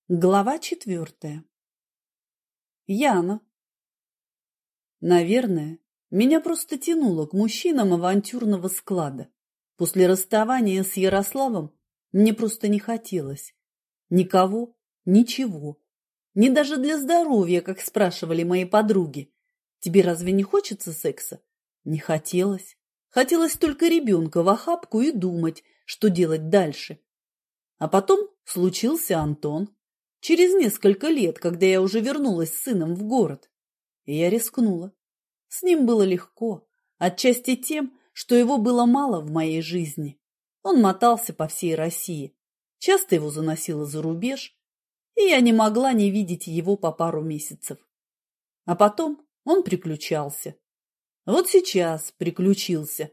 Глава 4. Яна. Наверное, меня просто тянуло к мужчинам авантюрного склада. После расставания с Ярославом мне просто не хотелось. Никого, ничего. Не даже для здоровья, как спрашивали мои подруги. Тебе разве не хочется секса? Не хотелось. Хотелось только ребенка в охапку и думать, что делать дальше. А потом случился Антон. Через несколько лет, когда я уже вернулась с сыном в город. И я рискнула. С ним было легко, отчасти тем, что его было мало в моей жизни. Он мотался по всей России. Часто его заносило за рубеж, и я не могла не видеть его по пару месяцев. А потом он приключался. Вот сейчас приключился.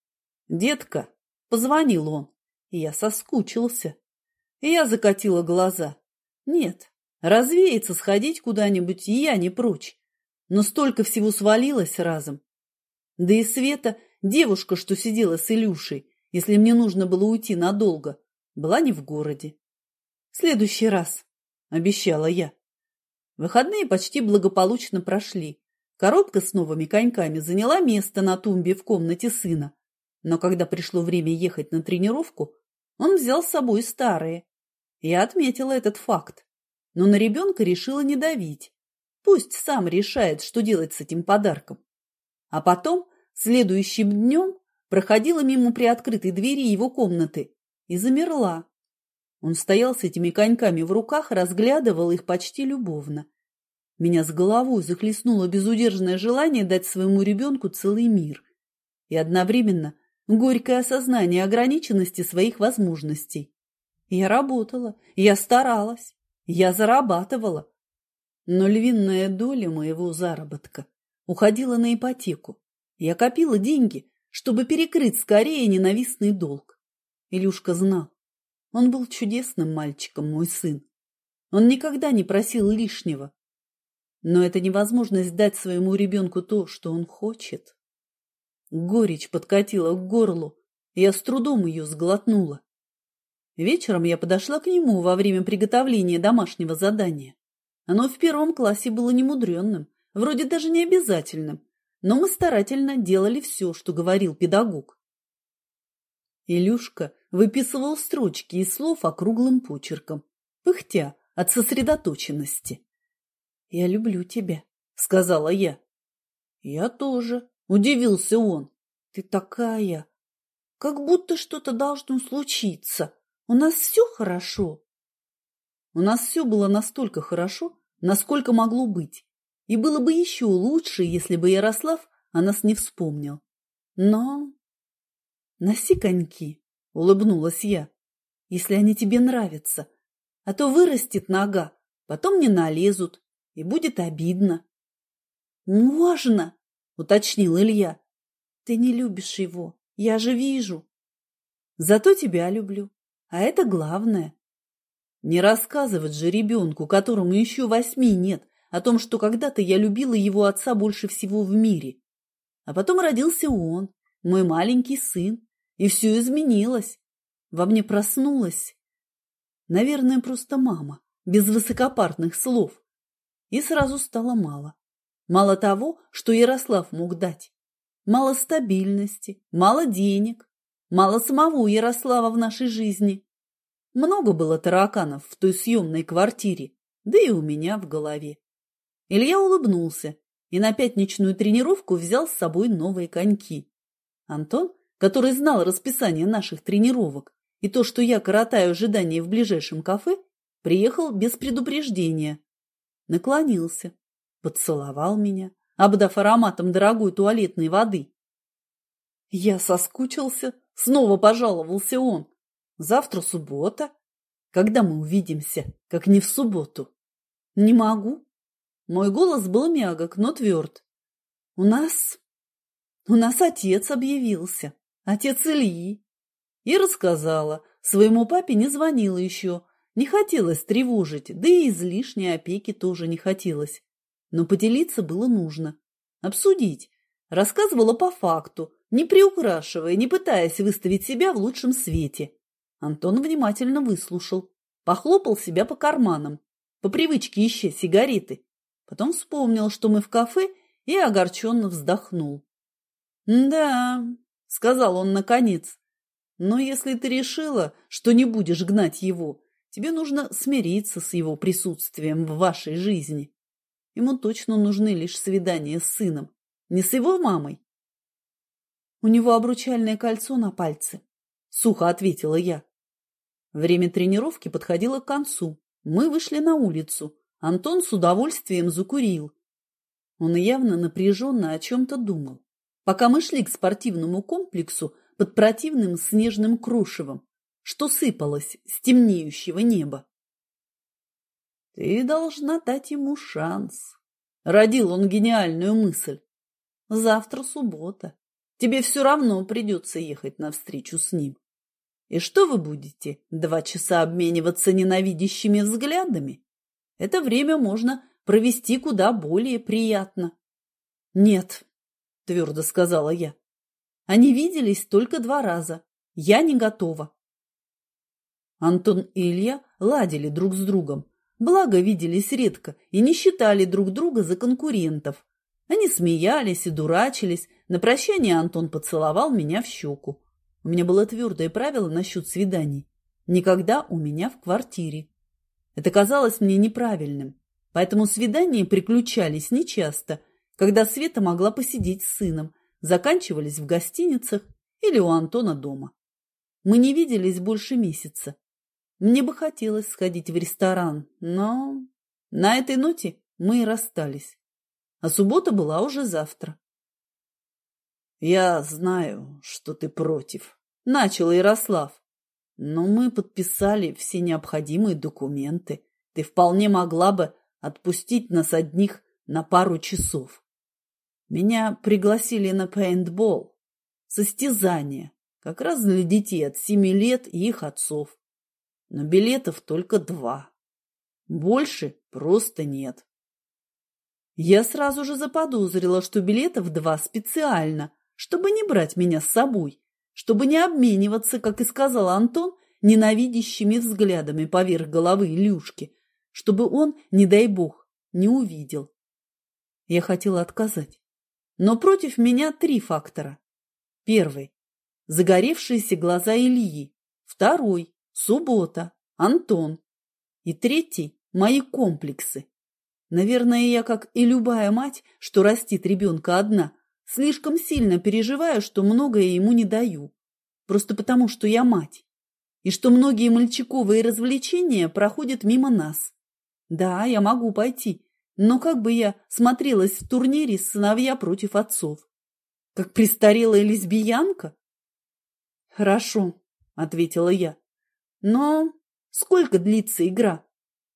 «Детка», — позвонил он, и я соскучился. И я закатила глаза. Нет, развеяться, сходить куда-нибудь я не прочь. Но столько всего свалилось разом. Да и Света, девушка, что сидела с Илюшей, если мне нужно было уйти надолго, была не в городе. В следующий раз, обещала я. Выходные почти благополучно прошли. Коробка с новыми коньками заняла место на тумбе в комнате сына. Но когда пришло время ехать на тренировку, он взял с собой старые. Я отметила этот факт, но на ребенка решила не давить. Пусть сам решает, что делать с этим подарком. А потом, следующим днем, проходила мимо приоткрытой двери его комнаты и замерла. Он стоял с этими коньками в руках, разглядывал их почти любовно. Меня с головой захлестнуло безудержное желание дать своему ребенку целый мир. И одновременно горькое осознание ограниченности своих возможностей. Я работала, я старалась, я зарабатывала. Но львиная доля моего заработка уходила на ипотеку. Я копила деньги, чтобы перекрыть скорее ненавистный долг. Илюшка знал. Он был чудесным мальчиком, мой сын. Он никогда не просил лишнего. Но это невозможность дать своему ребенку то, что он хочет. Горечь подкатила к горлу, и я с трудом ее сглотнула. Вечером я подошла к нему во время приготовления домашнего задания. Оно в 1 классе было немудренным, вроде даже не обязательным, но мы старательно делали все, что говорил педагог. Илюшка выписывал строчки из слов округлым почерком, пыхтя от сосредоточенности. «Я люблю тебя», — сказала я. «Я тоже», — удивился он. «Ты такая, как будто что-то должно случиться. У нас все хорошо». У нас все было настолько хорошо, насколько могло быть. И было бы еще лучше, если бы Ярослав о нас не вспомнил. Но... «Носи коньки», — улыбнулась я, — «если они тебе нравятся. А то вырастет нога, потом не налезут, и будет обидно». «Можно», — уточнил Илья. «Ты не любишь его, я же вижу». «Зато тебя люблю. А это главное». Не рассказывать же ребенку, которому еще 8 нет, о том, что когда-то я любила его отца больше всего в мире. А потом родился он, мой маленький сын, и все изменилось. Во мне проснулась, наверное, просто мама, без высокопарных слов. И сразу стало мало. Мало того, что Ярослав мог дать. Мало стабильности, мало денег, мало самого Ярослава в нашей жизни. Много было тараканов в той съемной квартире, да и у меня в голове. Илья улыбнулся и на пятничную тренировку взял с собой новые коньки. Антон, который знал расписание наших тренировок и то, что я коротаю ожидание в ближайшем кафе, приехал без предупреждения. Наклонился, поцеловал меня, обдав ароматом дорогой туалетной воды. Я соскучился, снова пожаловался он. Завтра суббота. Когда мы увидимся, как не в субботу? Не могу. Мой голос был мягок, но тверд. У нас отец объявился, отец Ильи. И рассказала, своему папе не звонила еще, не хотелось тревожить, да и излишней опеки тоже не хотелось. Но поделиться было нужно, обсудить. Рассказывала по факту, не приукрашивая, не пытаясь выставить себя в лучшем свете. Антон внимательно выслушал. Похлопал себя по карманам, по привычке ища сигареты. Потом вспомнил, что мы в кафе, и огорченно вздохнул. «Да», — сказал он наконец, — «но если ты решила, что не будешь гнать его, тебе нужно смириться с его присутствием в вашей жизни. Ему точно нужны лишь свидания с сыном, не с его мамой». «У него обручальное кольцо на пальце», — сухо ответила я. Время тренировки подходило к концу. Мы вышли на улицу. Антон с удовольствием закурил. Он явно напряженно о чем-то думал, пока мы шли к спортивному комплексу под противным снежным крушевом, что сыпалось с темнеющего неба. «Ты должна дать ему шанс», — родил он гениальную мысль. «Завтра суббота. Тебе все равно придется ехать навстречу с ним. И что вы будете, 2 часа обмениваться ненавидящими взглядами? Это время можно провести куда более приятно». «Нет», — твердо сказала я. «Они виделись только 2 раза. Я не готова». Антон и Илья ладили друг с другом, благо виделись редко и не считали друг друга за конкурентов. Они смеялись и дурачились. На прощание Антон поцеловал меня в щеку. У меня было твердое правило насчет свиданий. Никогда у меня в квартире. Это казалось мне неправильным. Поэтому свидания приключались нечасто, когда Света могла посидеть с сыном, заканчивались в гостиницах или у Антона дома. Мы не виделись больше месяца. Мне бы хотелось сходить в ресторан, но на этой ноте мы и расстались. А суббота была уже завтра. «Я знаю, что ты против», — начал Ярослав. «Но мы подписали все необходимые документы. Ты вполне могла бы отпустить нас одних на пару часов. Меня пригласили на пейнтбол, состязание, как раз для детей от 7 лет и их отцов. Но билетов только 2. Больше просто нет». Я сразу же заподозрила, что билетов 2 специально, чтобы не брать меня с собой, чтобы не обмениваться, как и сказал Антон, ненавидящими взглядами поверх головы Илюшки, чтобы он, не дай бог, не увидел. Я хотела отказать, но против меня 3 фактора. Первый – загоревшиеся глаза Ильи. Второй – суббота, Антон. И третий – мои комплексы. Наверное, я, как и любая мать, что растит ребенка одна, слишком сильно переживаю, что многое ему не даю. Просто потому, что я мать. И что многие мальчиковые развлечения проходят мимо нас. Да, я могу пойти, но как бы я смотрелась в турнире «Сыновья против отцов»? Как престарелая лесбиянка? «Хорошо», — ответила я. «Но сколько длится игра?»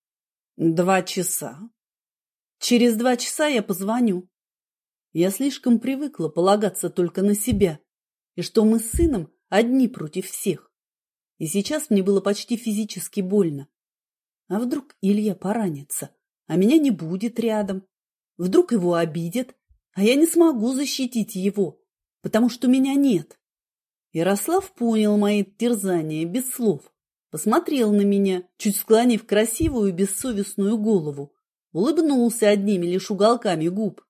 2 часа. Через 2 часа я позвоню. Я слишком привыкла полагаться только на себя, и что мы с сыном одни против всех. И сейчас мне было почти физически больно. А вдруг Илья поранится, а меня не будет рядом? Вдруг его обидят, а я не смогу защитить его, потому что меня нет. Ярослав понял мои терзания без слов, посмотрел на меня, чуть склонив красивую бессовестную голову, улыбнулся одними лишь уголками губ.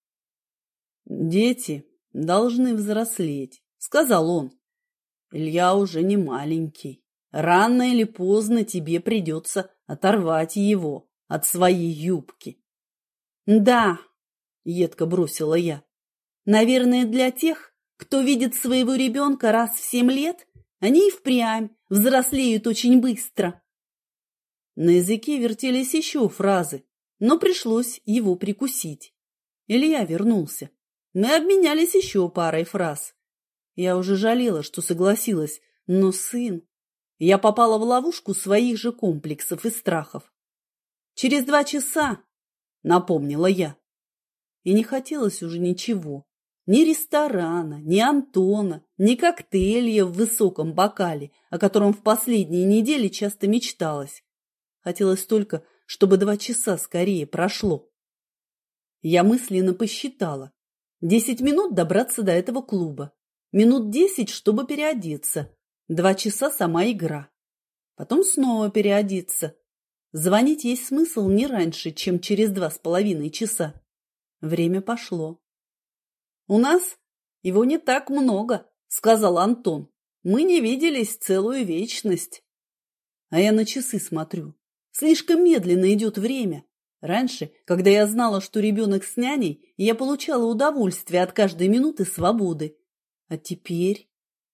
«Дети должны взрослеть», — сказал он. «Илья уже не маленький. Рано или поздно тебе придется оторвать его от своей юбки». «Да», — едко бросила я, — «наверное, для тех, кто видит своего ребенка раз в 7 лет, они и впрямь взрослеют очень быстро». На языке вертелись еще фразы, но пришлось его прикусить. Илья вернулся. Мы обменялись еще парой фраз. Я уже жалела, что согласилась, но сын... Я попала в ловушку своих же комплексов и страхов. «Через 2 часа», — напомнила я. И не хотелось уже ничего. Ни ресторана, ни Антона, ни коктейля в высоком бокале, о котором в последние недели часто мечталось. Хотелось только, чтобы 2 часа скорее прошло. Я мысленно посчитала. 10 минут добраться до этого клуба. Минут 10, чтобы переодеться. 2 часа сама игра. Потом снова переодеться. Звонить есть смысл не раньше, чем через 2,5 часа. Время пошло. «У нас его не так много», — сказал Антон. «Мы не виделись целую вечность». А я на часы смотрю. Слишком медленно идет время. Раньше, когда я знала, что ребенок с няней, я получала удовольствие от каждой минуты свободы. А теперь...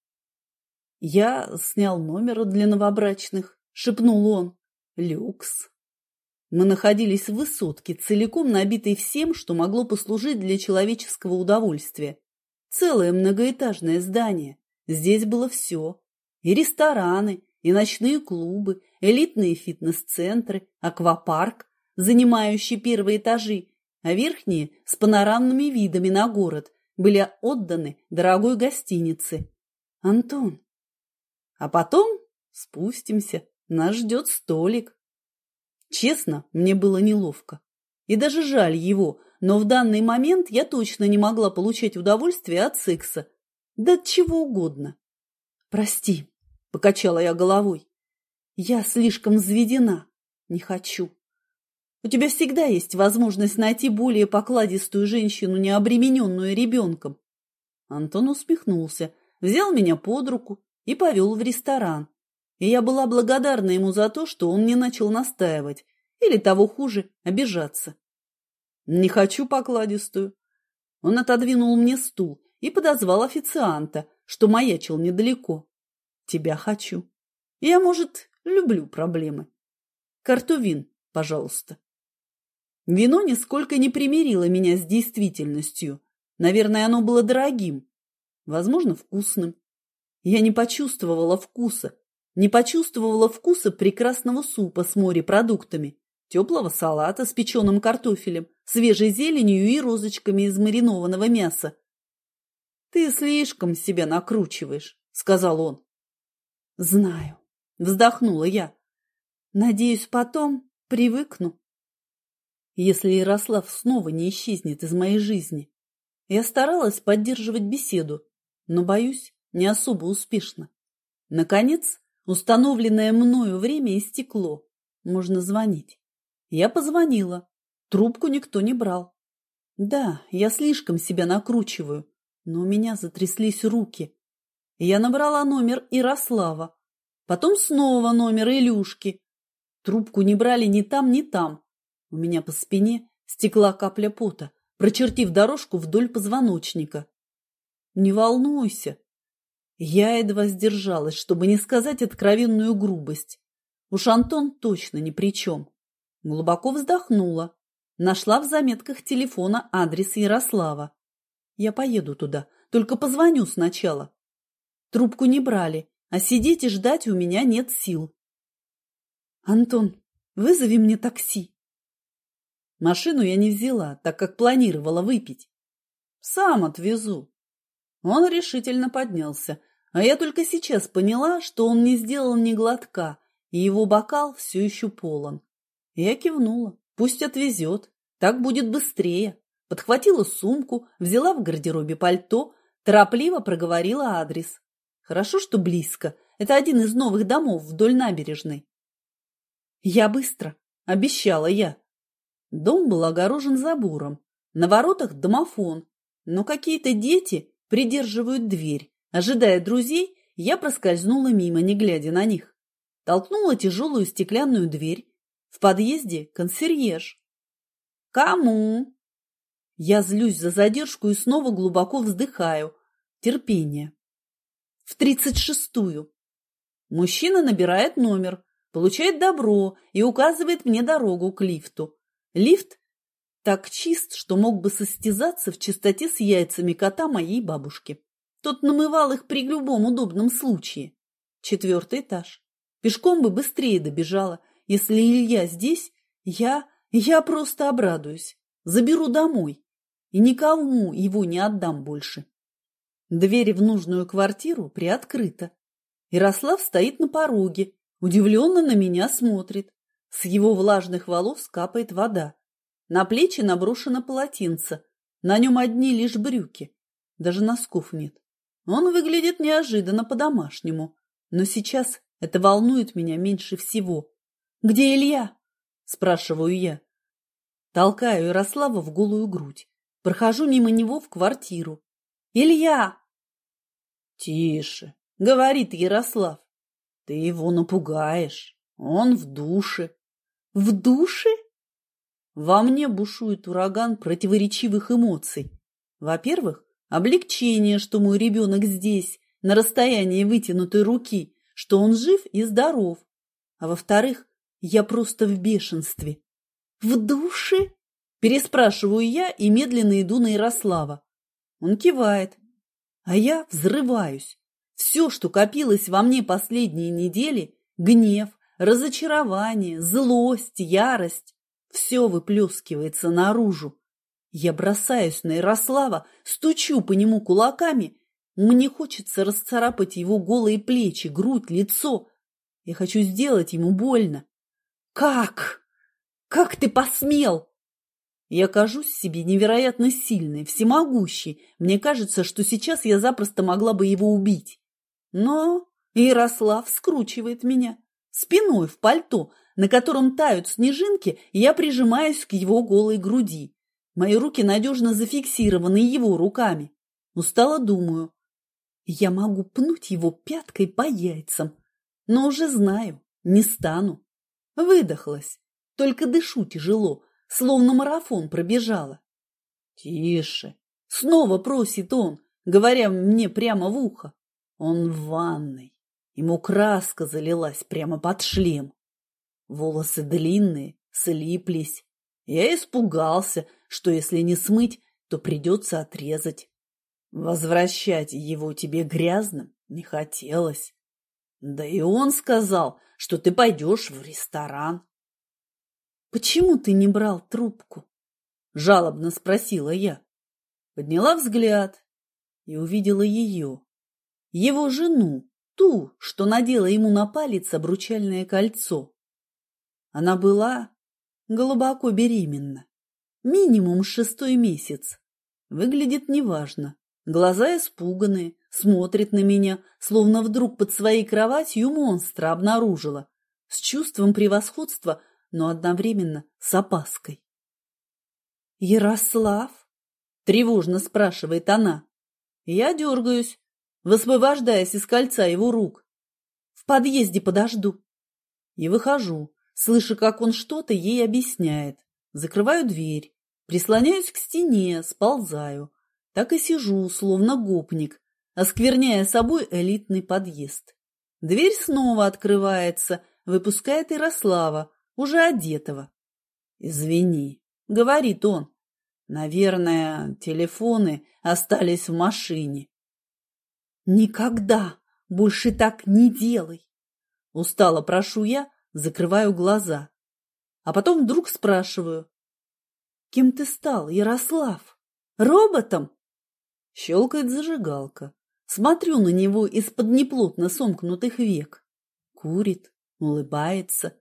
«Я снял номер для новобрачных», — шепнул он. «Люкс». Мы находились в высотке, целиком набитой всем, что могло послужить для человеческого удовольствия. Целое многоэтажное здание. Здесь было все. И рестораны, и ночные клубы, элитные фитнес-центры, аквапарк, занимающий первые этажи, а верхние, с панорамными видами на город, были отданы дорогой гостинице. «Антон, а потом спустимся, нас ждет столик». Честно, мне было неловко. И даже жаль его, но в данный момент я точно не могла получать удовольствие от секса. Да от чего угодно. «Прости», — покачала я головой. «Я слишком взведена. Не хочу. У тебя всегда есть возможность найти более покладистую женщину, не обремененную ребенком». Антон усмехнулся, взял меня под руку и повел в ресторан. И я была благодарна ему за то, что он не начал настаивать, или того хуже, обижаться. «Не хочу покладистую». Он отодвинул мне стул и подозвал официанта, что маячил недалеко. «Тебя хочу. Я, может, люблю проблемы. Карту-вин, пожалуйста». Вино нисколько не примирило меня с действительностью. Наверное, оно было дорогим, возможно, вкусным. Я не почувствовала вкуса. Не почувствовала вкуса прекрасного супа с морепродуктами, теплого салата с печеным картофелем, свежей зеленью и розочками из маринованного мяса. «Ты слишком себя накручиваешь», — сказал он. «Знаю», — вздохнула я. «Надеюсь, потом привыкну». Если Ярослав снова не исчезнет из моей жизни. Я старалась поддерживать беседу, но, боюсь, не особо успешно. Наконец, установленное мною время истекло. Можно звонить. Я позвонила. Трубку никто не брал. Да, я слишком себя накручиваю, но у меня затряслись руки. Я набрала номер Ярослава. Потом снова номер Илюшки. Трубку не брали ни там, ни там. У меня по спине стекла капля пота, прочертив дорожку вдоль позвоночника. «Не волнуйся». Я едва сдержалась, чтобы не сказать откровенную грубость. Уж Антон точно ни при чем. Глубоко вздохнула. Нашла в заметках телефона адрес Ярослава. Я поеду туда, только позвоню сначала. Трубку не брали, а сидеть и ждать у меня нет сил. «Антон, вызови мне такси». Машину я не взяла, так как планировала выпить. «Сам отвезу». Он решительно поднялся, а я только сейчас поняла, что он не сделал ни глотка, и его бокал все еще полон. Я кивнула. Пусть отвезет, так будет быстрее. Подхватила сумку, взяла в гардеробе пальто, торопливо проговорила адрес. Хорошо, что близко. Это один из новых домов вдоль набережной. «Я быстро», — обещала я. Дом был огорожен забором. На воротах домофон. Но какие-то дети придерживают дверь. Ожидая друзей, я проскользнула мимо, не глядя на них. Толкнула тяжелую стеклянную дверь. В подъезде консьерж. «Кому?» Я злюсь за задержку и снова глубоко вздыхаю. Терпение. «В 36-ю». Мужчина набирает номер, получает добро и указывает мне дорогу к лифту. Лифт так чист, что мог бы состязаться в чистоте с яйцами кота моей бабушки. Тот намывал их при любом удобном случае. 4-й этаж. Пешком бы быстрее добежала. Если Илья здесь, я просто обрадуюсь. Заберу домой. И никому его не отдам больше. Дверь в нужную квартиру приоткрыта. Ярослав стоит на пороге, удивленно на меня смотрит. С его влажных волос капает вода. На плечи наброшено полотенце. На нем одни лишь брюки. Даже носков нет. Он выглядит неожиданно по-домашнему. Но сейчас это волнует меня меньше всего. «Где Илья?» спрашиваю я. Толкаю Ярослава в голую грудь. Прохожу мимо него в квартиру. «Илья!» «Тише!» — говорит Ярослав. «Ты его напугаешь. Он в душе». «В душе?» Во мне бушует ураган противоречивых эмоций. Во-первых, облегчение, что мой ребенок здесь, на расстоянии вытянутой руки, что он жив и здоров. А во-вторых, я просто в бешенстве. «В душе?» – переспрашиваю я и медленно иду на Ярослава. Он кивает, а я взрываюсь. Все, что копилось во мне последние недели – гнев, разочарование, злость, ярость – все выплескивается наружу. Я бросаюсь на Ярослава, стучу по нему кулаками. Мне хочется расцарапать его голые плечи, грудь, лицо. Я хочу сделать ему больно. «Как? Как ты посмел?» Я кажусь себе невероятно сильной, всемогущей. Мне кажется, что сейчас я запросто могла бы его убить. Но Ярослав скручивает меня. Спиной в пальто, на котором тают снежинки, я прижимаюсь к его голой груди. Мои руки надежно зафиксированы его руками. Устало думаю. Я могу пнуть его пяткой по яйцам, но уже знаю, не стану. Выдохлась, только дышу тяжело, словно марафон пробежала. «Тише!» — снова просит он, говоря мне прямо в ухо. Он в ванной, ему краска залилась прямо под шлем. Волосы длинные, слиплись. Я испугался, что если не смыть, то придется отрезать. Возвращать его тебе грязным не хотелось. Да и он сказал, что ты пойдешь в ресторан. «Почему ты не брал трубку?» – жалобно спросила я. Подняла взгляд и увидела ее, его жену, ту, что надела ему на палец обручальное кольцо. Она была глубоко беременна, минимум 6-й месяц. Выглядит неважно, глаза испуганные, смотрит на меня, словно вдруг под своей кроватью монстра обнаружила, с чувством превосходства, но одновременно с опаской. «Ярослав?» – тревожно спрашивает она. Я дергаюсь, высвобождаясь из кольца его рук. «В подъезде подожду». И выхожу, слыша, как он что-то ей объясняет. Закрываю дверь, прислоняюсь к стене, сползаю. Так и сижу, словно гопник, оскверняя собой элитный подъезд. Дверь снова открывается, выпускает Ярослава, уже одетого. «Извини», — говорит он, — «наверное, телефоны остались в машине». «Никогда больше так не делай!» Устало прошу я, закрываю глаза. А потом вдруг спрашиваю: «Кем ты стал, Ярослав? Роботом?» Щелкает зажигалка. Смотрю на него из-под неплотно сомкнутых век. Курит, улыбается.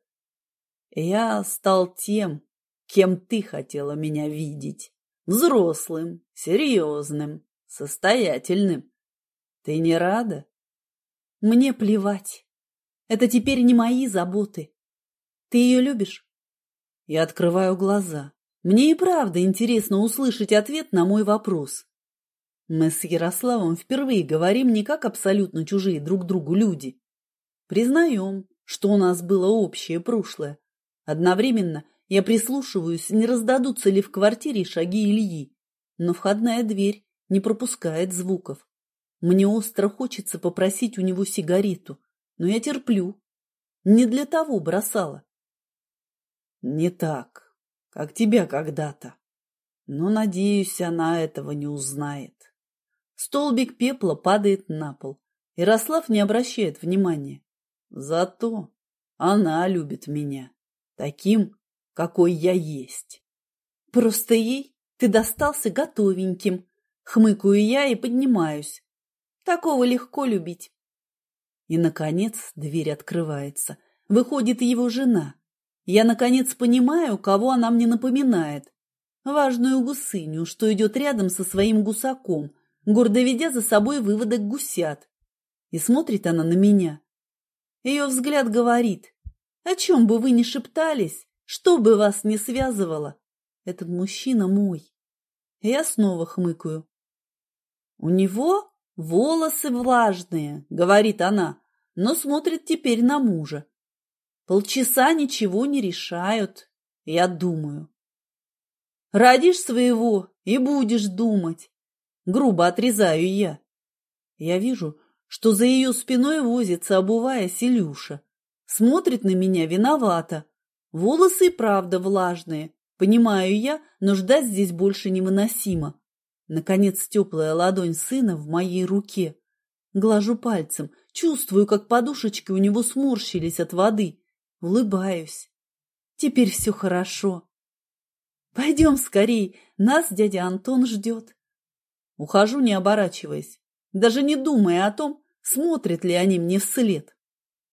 «Я стал тем, кем ты хотела меня видеть. Взрослым, серьезным, состоятельным. Ты не рада?» «Мне плевать. Это теперь не мои заботы. Ты ее любишь?» Я открываю глаза. Мне и правда интересно услышать ответ на мой вопрос. Мы с Ярославом впервые говорим не как абсолютно чужие друг другу люди. Признаем, что у нас было общее прошлое. Одновременно я прислушиваюсь, не раздадутся ли в квартире шаги Ильи, но входная дверь не пропускает звуков. Мне остро хочется попросить у него сигарету, но я терплю. Не для того бросала. Не так, как тебя когда-то. Но, надеюсь, она этого не узнает. Столбик пепла падает на пол. Ярослав не обращает внимания. Зато она любит меня таким, какой я есть. Просто ей ты достался готовеньким. Хмыкаю я и поднимаюсь. Такого легко любить. И, наконец, дверь открывается. Выходит его жена. Я, наконец, понимаю, кого она мне напоминает. Важную гусыню, что идет рядом со своим гусаком, гордо ведя за собой выводок гусят. И смотрит она на меня. Ее взгляд говорит: о чем бы вы ни шептались, Что бы вас ни связывало, этот мужчина мой. Я снова хмыкаю. У него волосы влажные, говорит она, но смотрит теперь на мужа. Полчаса ничего не решают, я думаю. Родишь своего и будешь думать. Грубо отрезаю я. Я вижу, что за ее спиной возится, обуваясь, Илюша. Смотрит на меня виновато. Волосы и правда влажные. Понимаю я, но ждать здесь больше невыносимо. Наконец теплая ладонь сына в моей руке. Глажу пальцем, чувствую, как подушечки у него сморщились от воды. Улыбаюсь. Теперь все хорошо. Пойдем скорей, нас дядя Антон ждет. Ухожу, не оборачиваясь, даже не думая о том, смотрят ли они мне вслед.